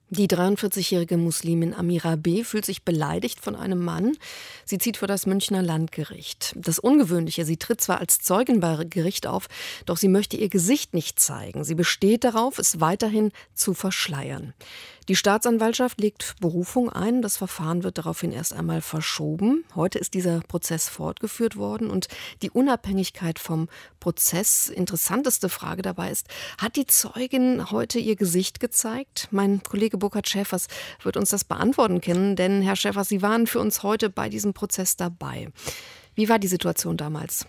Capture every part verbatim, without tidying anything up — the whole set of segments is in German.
Die dreiundvierzigjährige Muslimin Amira B. fühlt sich beleidigt von einem Mann. Sie zieht vor das Münchner Landgericht. Das Ungewöhnliche, sie tritt zwar als Zeugin bei Gericht auf, doch sie möchte ihr Gesicht nicht zeigen. Sie besteht darauf, es weiterhin zu verschleiern. Die Staatsanwaltschaft legt Berufung ein. Das Verfahren wird daraufhin erst einmal verschoben. Heute ist dieser Prozess fortgeführt worden und die Unabhängigkeit vom Prozess. Interessanteste Frage dabei ist, hat die Zeugin heute ihr Gesicht gezeigt? Mein Kollege Burkhard Schäfers wird uns das beantworten können, denn Herr Schäfers, Sie waren für uns heute bei diesem Prozess dabei. Wie war die Situation damals?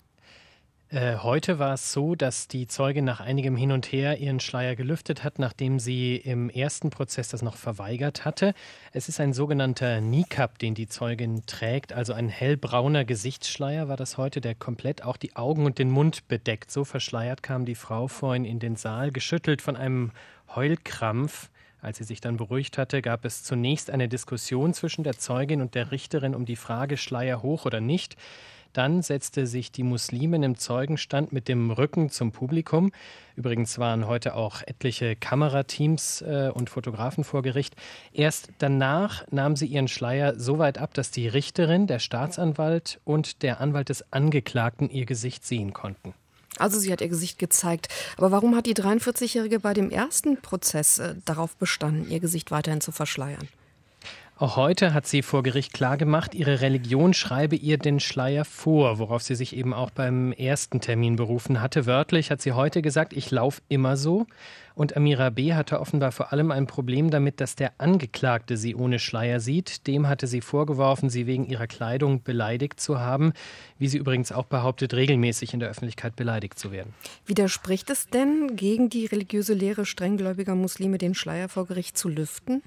Äh, heute war es so, dass die Zeugin nach einigem Hin und Her ihren Schleier gelüftet hat, nachdem sie im ersten Prozess das noch verweigert hatte. Es ist ein sogenannter Niqab, den die Zeugin trägt, also ein hellbrauner Gesichtsschleier war das heute, der komplett auch die Augen und den Mund bedeckt. So verschleiert kam die Frau vorhin in den Saal, geschüttelt von einem Heulkrampf. Als sie sich dann beruhigt hatte, gab es zunächst eine Diskussion zwischen der Zeugin und der Richterin um die Frage, Schleier hoch oder nicht. Dann setzte sich die Muslimin im Zeugenstand mit dem Rücken zum Publikum. Übrigens waren heute auch etliche Kamerateams äh, und Fotografen vor Gericht. Erst danach nahm sie ihren Schleier so weit ab, dass die Richterin, der Staatsanwalt und der Anwalt des Angeklagten ihr Gesicht sehen konnten. Also sie hat ihr Gesicht gezeigt. Aber warum hat die dreiundvierzigjährige bei dem ersten Prozess äh, darauf bestanden, ihr Gesicht weiterhin zu verschleiern? Auch heute hat sie vor Gericht klargemacht, ihre Religion schreibe ihr den Schleier vor, worauf sie sich eben auch beim ersten Termin berufen hatte. Wörtlich hat sie heute gesagt, ich laufe immer so. Und Amira B. hatte offenbar vor allem ein Problem damit, dass der Angeklagte sie ohne Schleier sieht. Dem hatte sie vorgeworfen, sie wegen ihrer Kleidung beleidigt zu haben, wie sie übrigens auch behauptet, regelmäßig in der Öffentlichkeit beleidigt zu werden. Widerspricht es denn gegen die religiöse Lehre strenggläubiger Muslime, den Schleier vor Gericht zu lüften?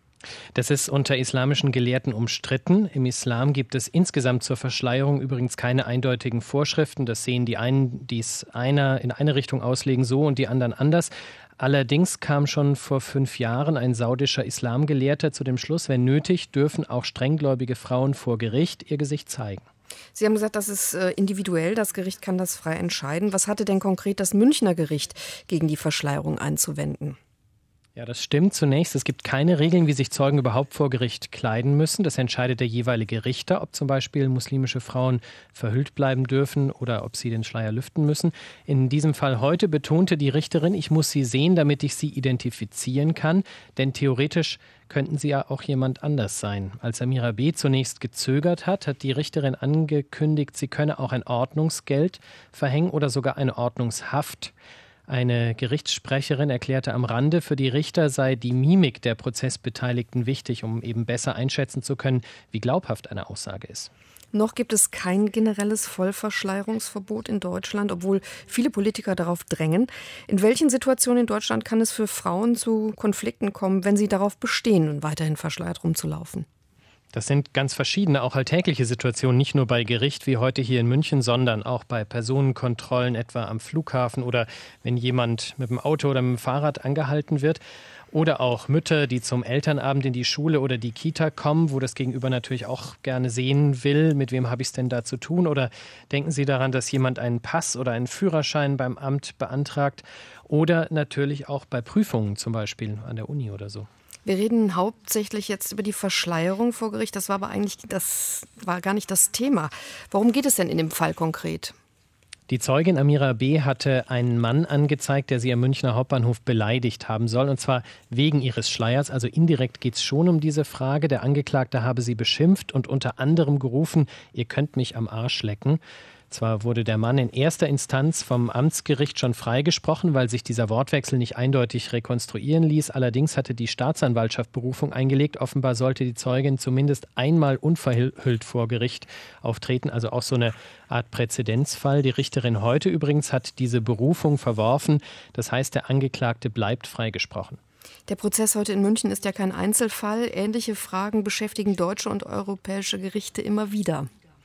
Das ist unter islamischen Gelehrten umstritten. Im Islam gibt es insgesamt zur Verschleierung übrigens keine eindeutigen Vorschriften. Das sehen die einen, die es einer in eine Richtung auslegen, so und die anderen anders. Allerdings kam schon vor fünf Jahren ein saudischer Islamgelehrter zu dem Schluss, wenn nötig, dürfen auch strenggläubige Frauen vor Gericht ihr Gesicht zeigen. Sie haben gesagt, das ist individuell, das Gericht kann das frei entscheiden. Was hatte denn konkret das Münchner Gericht gegen die Verschleierung einzuwenden? Ja, das stimmt. Zunächst, es gibt keine Regeln, wie sich Zeugen überhaupt vor Gericht kleiden müssen. Das entscheidet der jeweilige Richter, ob zum Beispiel muslimische Frauen verhüllt bleiben dürfen oder ob sie den Schleier lüften müssen. In diesem Fall heute betonte die Richterin, ich muss sie sehen, damit ich sie identifizieren kann. Denn theoretisch könnten sie ja auch jemand anders sein. Als Amira B. zunächst gezögert hat, hat die Richterin angekündigt, sie könne auch ein Ordnungsgeld verhängen oder sogar eine Ordnungshaft. Eine Gerichtssprecherin erklärte am Rande, für die Richter sei die Mimik der Prozessbeteiligten wichtig, um eben besser einschätzen zu können, wie glaubhaft eine Aussage ist. Noch gibt es kein generelles Vollverschleierungsverbot in Deutschland, obwohl viele Politiker darauf drängen. In welchen Situationen in Deutschland kann es für Frauen zu Konflikten kommen, wenn sie darauf bestehen, weiterhin verschleiert rumzulaufen? Das sind ganz verschiedene, auch alltägliche Situationen, nicht nur bei Gericht wie heute hier in München, sondern auch bei Personenkontrollen, etwa am Flughafen oder wenn jemand mit dem Auto oder mit dem Fahrrad angehalten wird. Oder auch Mütter, die zum Elternabend in die Schule oder die Kita kommen, wo das Gegenüber natürlich auch gerne sehen will, mit wem habe ich es denn da zu tun. Oder denken Sie daran, dass jemand einen Pass oder einen Führerschein beim Amt beantragt. Oder natürlich auch bei Prüfungen, zum Beispiel an der Uni oder so. Wir reden hauptsächlich jetzt über die Verschleierung vor Gericht. Das war aber eigentlich, das war gar nicht das Thema. Worum geht es denn in dem Fall konkret? Die Zeugin Amira B. hatte einen Mann angezeigt, der sie am Münchner Hauptbahnhof beleidigt haben soll. Und zwar wegen ihres Schleiers. Also indirekt geht es schon um diese Frage. Der Angeklagte habe sie beschimpft und unter anderem gerufen, ihr könnt mich am Arsch lecken. Zwar wurde der Mann in erster Instanz vom Amtsgericht schon freigesprochen, weil sich dieser Wortwechsel nicht eindeutig rekonstruieren ließ. Allerdings hatte die Staatsanwaltschaft Berufung eingelegt. Offenbar sollte die Zeugin zumindest einmal unverhüllt vor Gericht auftreten. Also auch so eine Art Präzedenzfall. Die Richterin heute übrigens hat diese Berufung verworfen. Das heißt, der Angeklagte bleibt freigesprochen. Der Prozess heute in München ist ja kein Einzelfall. Ähnliche Fragen beschäftigen deutsche und europäische Gerichte immer wieder.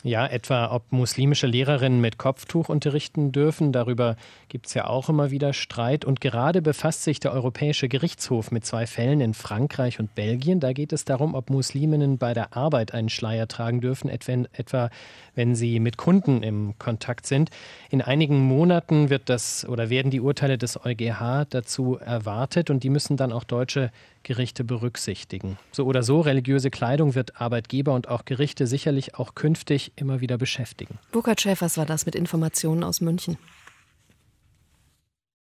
Ja, etwa ob muslimische Lehrerinnen mit Kopftuch unterrichten dürfen. Darüber gibt es ja auch immer wieder Streit. Und gerade befasst sich der Europäische Gerichtshof mit zwei Fällen in Frankreich und Belgien. Da geht es darum, ob Musliminnen bei der Arbeit einen Schleier tragen dürfen, etwa wenn sie mit Kunden im Kontakt sind. In einigen Monaten wird das oder werden die Urteile des EuGH dazu erwartet und die müssen dann auch deutsche Gerichte berücksichtigen. So oder so, religiöse Kleidung wird Arbeitgeber und auch Gerichte sicherlich auch künftig immer wieder beschäftigen. Burkhard Schäfers war das mit Informationen aus München.